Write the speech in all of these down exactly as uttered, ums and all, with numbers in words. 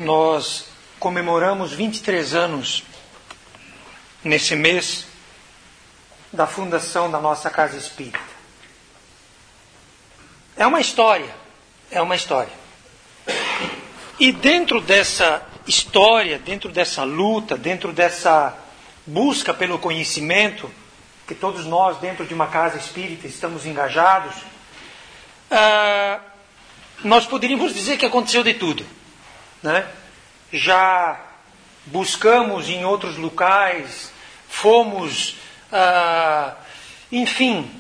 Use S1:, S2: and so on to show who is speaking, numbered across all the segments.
S1: nós comemoramos vinte e três anos nesse mês da fundação da nossa Casa Espírita. É uma história, é uma história. E dentro dessa história, dentro dessa luta, dentro dessa busca pelo conhecimento, que todos nós dentro de uma casa espírita estamos engajados, uh, nós poderíamos dizer que aconteceu de tudo, né? Já buscamos em outros locais, fomos, uh, enfim,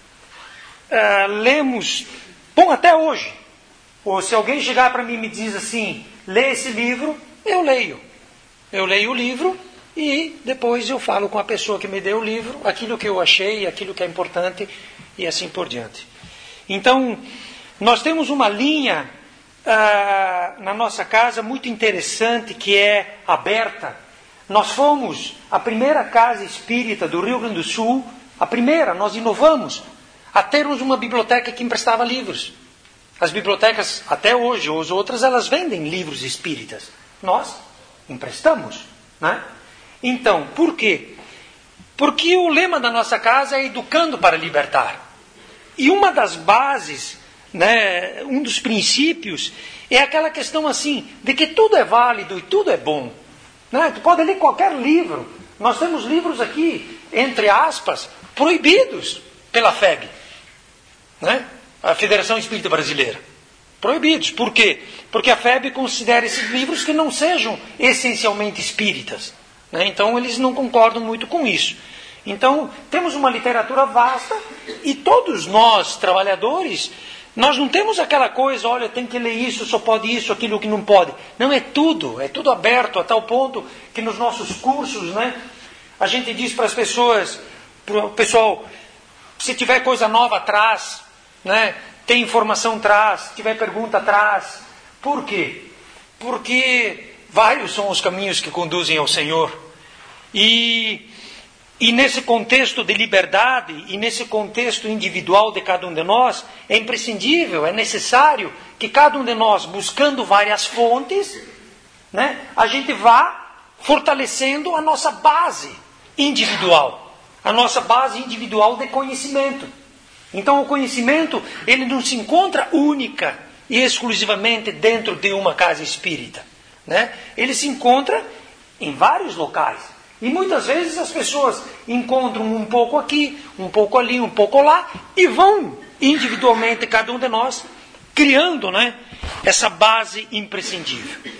S1: uh, lemos, bom, até hoje. Ou se alguém chegar para mim e me diz assim, lê esse livro, eu leio. Eu leio o livro e depois eu falo com a pessoa que me deu o livro, aquilo que eu achei, aquilo que é importante e assim por diante. Então, nós temos uma linha uh, na nossa casa muito interessante que é aberta. Nós fomos a primeira casa espírita do Rio Grande do Sul, a primeira, nós inovamos, a termos uma biblioteca que emprestava livros. As bibliotecas, até hoje, ou as outras, elas vendem livros espíritas. Nós emprestamos, né? Então, por quê? Porque o lema da nossa casa é educando para libertar. E uma das bases, né, um dos princípios, é aquela questão assim, de que tudo é válido e tudo é bom. Né? Tu pode ler qualquer livro. Nós temos livros aqui, entre aspas, proibidos pela F E B, né? A Federação Espírita Brasileira. Proibidos. Por quê? Porque a F E B considera esses livros que não sejam essencialmente espíritas. Né? Então eles não concordam muito com isso. Então temos uma literatura vasta e todos nós, trabalhadores, nós não temos aquela coisa, olha, tem que ler isso, só pode isso, aquilo que não pode. Não, é tudo, é tudo aberto a tal ponto que nos nossos cursos, né, a gente diz para as pessoas, para o pessoal, se tiver coisa nova, traz. Né? Tem informação, traz. Se tiver pergunta, traz. Por quê? Porque vários são os caminhos que conduzem ao Senhor. E, e nesse contexto de liberdade, e nesse contexto individual de cada um de nós, é imprescindível, é necessário que cada um de nós, buscando várias fontes, né, a gente vá fortalecendo a nossa base individual. A nossa base individual de conhecimento. Então o conhecimento, ele não se encontra única e exclusivamente dentro de uma casa espírita. Né? Ele se encontra em vários locais. E muitas vezes as pessoas encontram um pouco aqui, um pouco ali, um pouco lá, e vão individualmente, cada um de nós, criando, né, essa base imprescindível.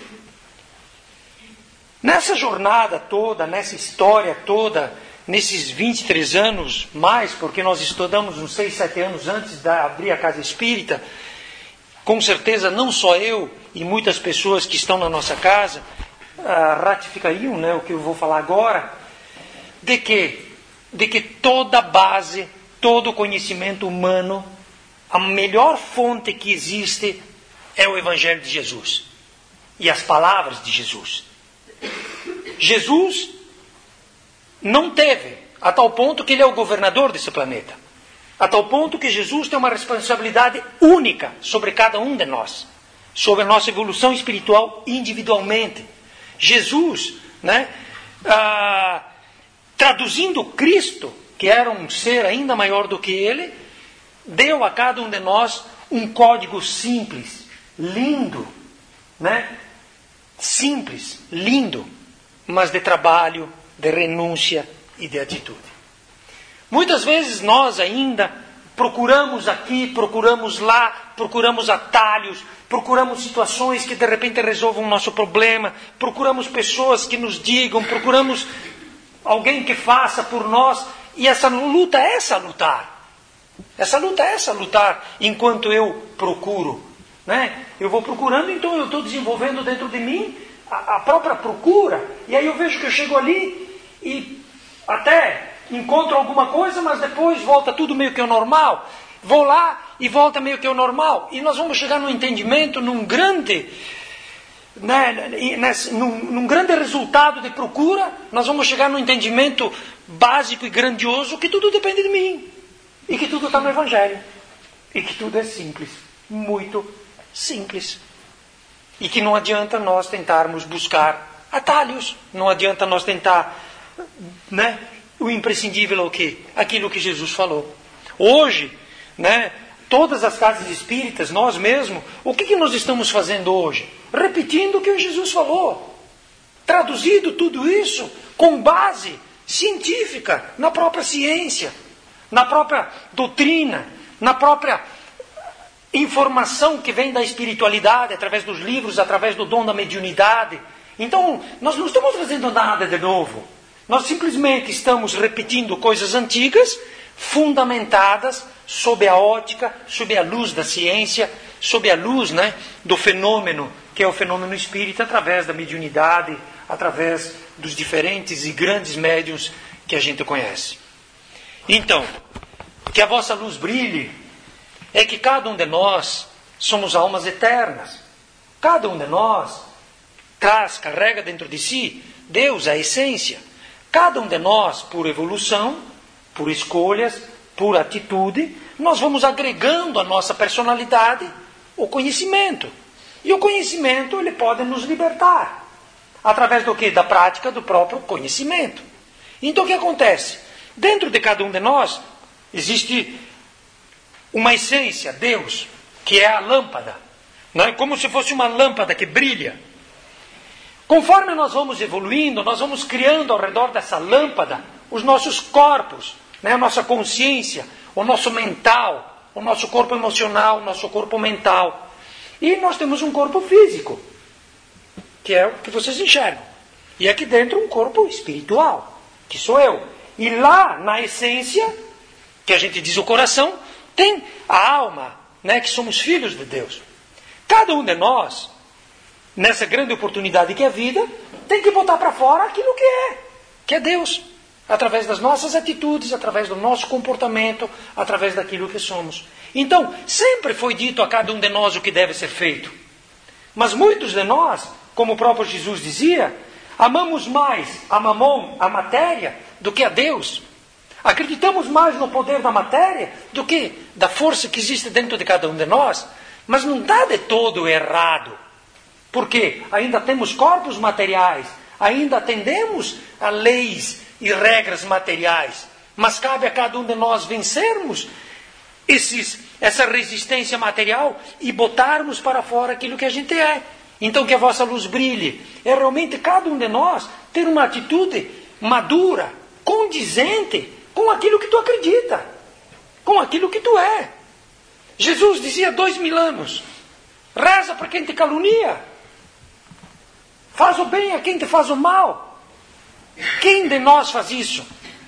S1: Nessa jornada toda, nessa história toda, nesses vinte e três anos, mais, porque nós estudamos uns seis, sete anos antes de abrir a Casa Espírita, com certeza não só eu e muitas pessoas que estão na nossa casa uh, ratificariam, né, o que eu vou falar agora, de que, de que toda base, todo conhecimento humano, a melhor fonte que existe é o Evangelho de Jesus e as palavras de Jesus. Jesus não teve, a tal ponto que ele é o governador desse planeta. A tal ponto que Jesus tem uma responsabilidade única sobre cada um de nós. Sobre a nossa evolução espiritual individualmente. Jesus, né, ah, traduzindo Cristo, que era um ser ainda maior do que ele, deu a cada um de nós um código simples, lindo, né? Simples, lindo, mas de trabalho, de renúncia e de atitude. Muitas vezes nós ainda procuramos aqui, procuramos lá, procuramos atalhos, procuramos situações que de repente resolvam o nosso problema, procuramos pessoas que nos digam, procuramos alguém que faça por nós, e essa luta é essa lutar. Essa luta é essa lutar enquanto eu procuro. Né? Eu vou procurando, então eu estou desenvolvendo dentro de mim a, a própria procura, e aí eu vejo que eu chego ali e até encontro alguma coisa, mas depois volta tudo meio que ao normal. Vou lá e volta meio que ao normal. E nós vamos chegar num entendimento, num grande, né, nesse, num, num grande resultado de procura, nós vamos chegar num entendimento básico e grandioso que tudo depende de mim. E que tudo está no Evangelho. E que tudo é simples. Muito simples. E que não adianta nós tentarmos buscar atalhos, não adianta nós tentar, né, o imprescindível é o quê? Aquilo que Jesus falou. Hoje, né, todas as casas espíritas, nós mesmos, o que, que nós estamos fazendo hoje? Repetindo o que Jesus falou. Traduzido tudo isso com base científica, na própria ciência, na própria doutrina, na própria informação que vem da espiritualidade, através dos livros, através do dom da mediunidade. Então, nós não estamos fazendo nada de novo. Nós simplesmente estamos repetindo coisas antigas, fundamentadas sob a ótica, sob a luz da ciência, sob a luz, né, do fenômeno, que é o fenômeno espírita, através da mediunidade, através dos diferentes e grandes médiuns que a gente conhece. Então, que a vossa luz brilhe, é que cada um de nós somos almas eternas. Cada um de nós traz, carrega dentro de si Deus, a essência. Cada um de nós, por evolução, por escolhas, por atitude, nós vamos agregando à nossa personalidade o conhecimento. E o conhecimento, ele pode nos libertar. Através do quê? Da prática do próprio conhecimento. Então o que acontece? Dentro de cada um de nós existe uma essência, Deus, que é a lâmpada. Não é como se fosse uma lâmpada que brilha. Conforme nós vamos evoluindo, nós vamos criando ao redor dessa lâmpada os nossos corpos, né? A nossa consciência, o nosso mental, o nosso corpo emocional, o nosso corpo mental. E nós temos um corpo físico, que é o que vocês enxergam. E aqui dentro um corpo espiritual, que sou eu. E lá, na essência, que a gente diz o coração, tem a alma, né, que somos filhos de Deus. Cada um de nós, nessa grande oportunidade que é a vida, tem que botar para fora aquilo que é, que é Deus. Através das nossas atitudes, através do nosso comportamento, através daquilo que somos. Então, sempre foi dito a cada um de nós o que deve ser feito. Mas muitos de nós, como o próprio Jesus dizia, amamos mais a mamon, a matéria, do que a Deus. Acreditamos mais no poder da matéria do que da força que existe dentro de cada um de nós. Mas não está de todo errado. Porque ainda temos corpos materiais, ainda atendemos a leis e regras materiais. Mas cabe a cada um de nós vencermos esses, essa resistência material e botarmos para fora aquilo que a gente é. Então que a vossa luz brilhe. É realmente cada um de nós ter uma atitude madura, condizente com aquilo que tu acredita, com aquilo que tu é. Jesus dizia dois mil anos, reza para quem te calunia, faz o bem a quem te faz o mal. Quem de nós faz isso?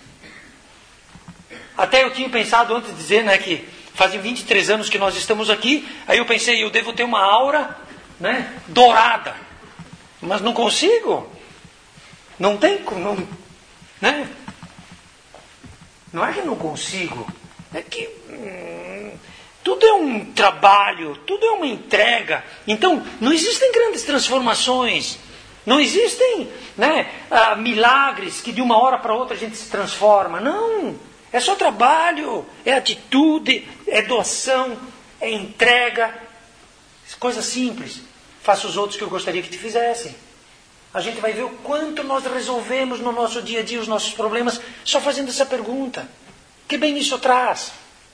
S1: Até eu tinha pensado antes de dizer, né, que fazem vinte e três anos que nós estamos aqui, aí eu pensei, eu devo ter uma aura, né, dourada, mas não consigo, não tem, não, né? Não é que não consigo, é que hum, tudo é um trabalho, tudo é uma entrega. Então, não existem grandes transformações, não existem, né, ah, milagres que de uma hora para outra a gente se transforma. Não, é só trabalho, é atitude, é doação, é entrega, coisa simples. Faça os outros que eu gostaria que te fizessem. A gente vai ver o quanto nós resolvemos no nosso dia a dia os nossos problemas só fazendo essa pergunta. Que bem isso traz?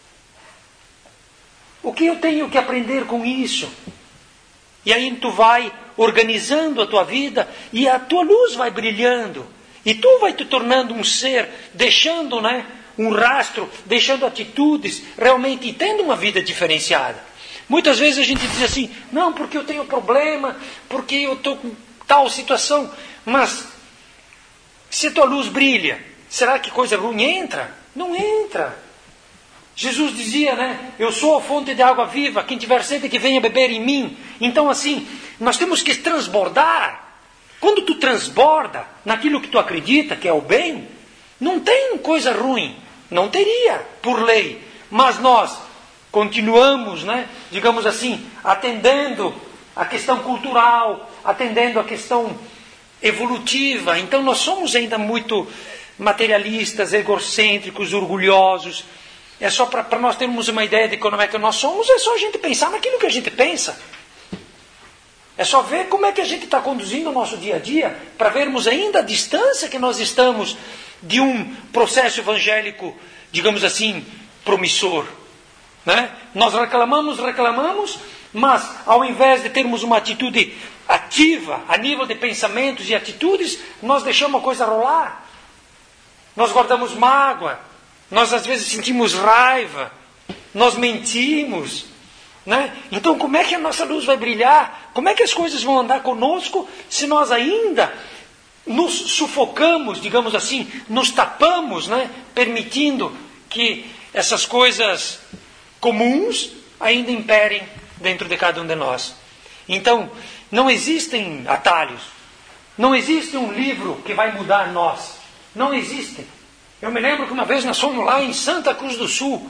S1: O que eu tenho que aprender com isso? E aí tu vai organizando a tua vida e a tua luz vai brilhando. E tu vai te tornando um ser, deixando, né, um rastro, deixando atitudes, realmente tendo uma vida diferenciada. Muitas vezes a gente diz assim, não, porque eu tenho problema, porque eu estou com tal situação. Mas, se a tua luz brilha, será que coisa ruim entra? Não entra. Jesus dizia, né, eu sou a fonte de água viva, quem tiver sede que venha beber em mim. Então assim, nós temos que transbordar. Quando tu transborda naquilo que tu acredita, que é o bem, não tem coisa ruim. Não teria, por lei. Mas nós continuamos, né, digamos assim, atendendo a questão cultural, atendendo a questão evolutiva. Então nós somos ainda muito materialistas, egocêntricos, orgulhosos. É só para nós termos uma ideia de como é que nós somos, é só a gente pensar naquilo que a gente pensa. É só ver como é que a gente está conduzindo o nosso dia a dia, para vermos ainda a distância que nós estamos de um processo evangélico, digamos assim, promissor. Né? Nós reclamamos, reclamamos, mas ao invés de termos uma atitude ativa, a nível de pensamentos e atitudes, nós deixamos a coisa rolar. Nós guardamos mágoa, nós às vezes sentimos raiva, nós mentimos. Né? Então como é que a nossa luz vai brilhar? Como é que as coisas vão andar conosco se nós ainda nos sufocamos, digamos assim, nos tapamos, né? Permitindo que essas coisas comuns ainda imperem dentro de cada um de nós. Então, não existem atalhos. Não existe um livro que vai mudar nós. Não existe. Eu me lembro que uma vez nós fomos lá em Santa Cruz do Sul.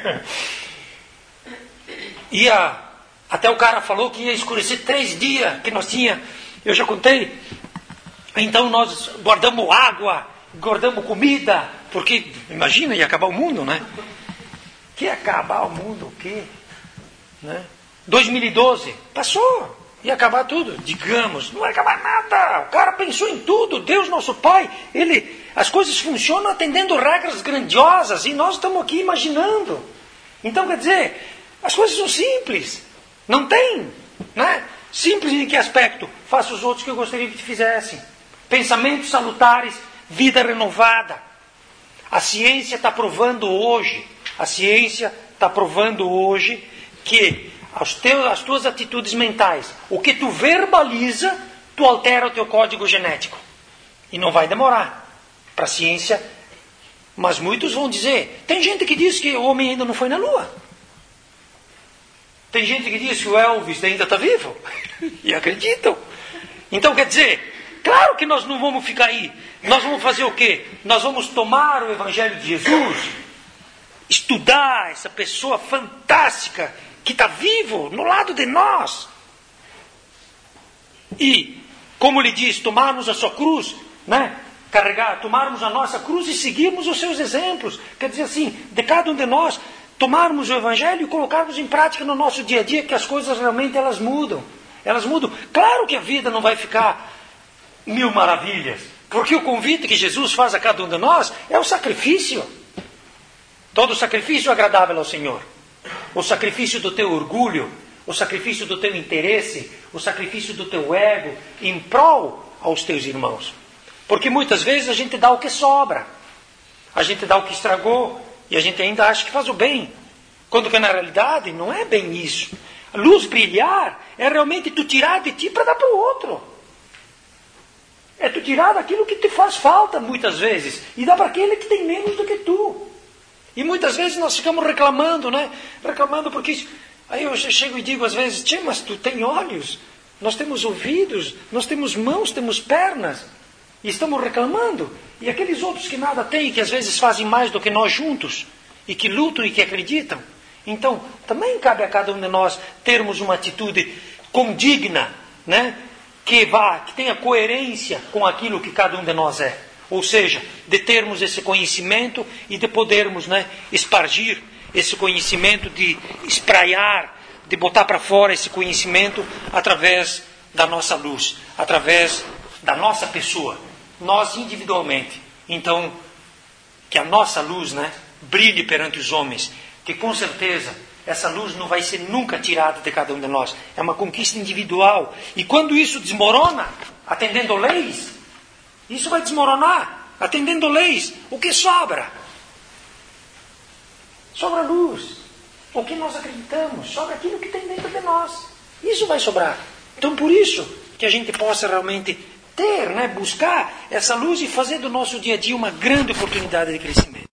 S1: ia, até o cara falou que ia escurecer três dias que nós tinha. Eu já contei. Então nós guardamos água, guardamos comida, porque, imagina, ia acabar o mundo, né? Que ia acabar o mundo, o quê? Né? dois mil e doze, passou, ia acabar tudo. Digamos, não vai acabar nada. O cara pensou em tudo. Deus, nosso Pai, ele, as coisas funcionam atendendo regras grandiosas e nós estamos aqui imaginando. Então, quer dizer, as coisas são simples. Não tem, né? Simples em que aspecto? Faça os outros que eu gostaria que te fizessem. Pensamentos salutares, vida renovada. A ciência está provando hoje, a ciência está provando hoje que as, teus, as tuas atitudes mentais, o que tu verbaliza, tu altera o teu código genético. E não vai demorar para a ciência. Mas muitos vão dizer, tem gente que diz que o homem ainda não foi na Lua. Tem gente que diz que o Elvis ainda está vivo. E acreditam. Então quer dizer, claro que nós não vamos ficar aí. Nós vamos fazer o quê? Nós vamos tomar o Evangelho de Jesus, estudar essa pessoa fantástica que está vivo no lado de nós. E, como ele diz, tomarmos a sua cruz, né? Carregar, tomarmos a nossa cruz e seguirmos os seus exemplos. Quer dizer assim, de cada um de nós, tomarmos o Evangelho e colocarmos em prática no nosso dia a dia, que as coisas realmente elas mudam. Elas mudam. Claro que a vida não vai ficar mil maravilhas, porque o convite que Jesus faz a cada um de nós é o sacrifício. Todo sacrifício é agradável ao Senhor. O sacrifício do teu orgulho, o sacrifício do teu interesse, o sacrifício do teu ego em prol aos teus irmãos. Porque muitas vezes a gente dá o que sobra, a gente dá o que estragou e a gente ainda acha que faz o bem, quando que na realidade não é bem isso. A luz brilhar é realmente tu tirar de ti para dar para o outro. É tu tirar daquilo que te faz falta muitas vezes e dar para aquele que tem menos do que tu. E muitas vezes nós ficamos reclamando, né? Reclamando porque... Aí eu chego e digo às vezes, tchê, mas tu tem olhos, nós temos ouvidos, nós temos mãos, temos pernas. E estamos reclamando. E aqueles outros que nada têm, que às vezes fazem mais do que nós juntos, e que lutam e que acreditam. Então, também cabe a cada um de nós termos uma atitude condigna, né? Que vá, que tenha coerência com aquilo que cada um de nós é. Ou seja, de termos esse conhecimento e de podermos, né, espargir esse conhecimento, de espraiar, de botar para fora esse conhecimento através da nossa luz, através da nossa pessoa, nós individualmente. Então, que a nossa luz, né, brilhe perante os homens, que com certeza essa luz não vai ser nunca tirada de cada um de nós. É uma conquista individual. E quando isso desmorona, atendendo leis, isso vai desmoronar, atendendo leis. O que sobra? Sobra luz. O que nós acreditamos? Sobra aquilo que tem dentro de nós. Isso vai sobrar. Então, por isso que a gente possa realmente ter, né, buscar essa luz e fazer do nosso dia a dia uma grande oportunidade de crescimento.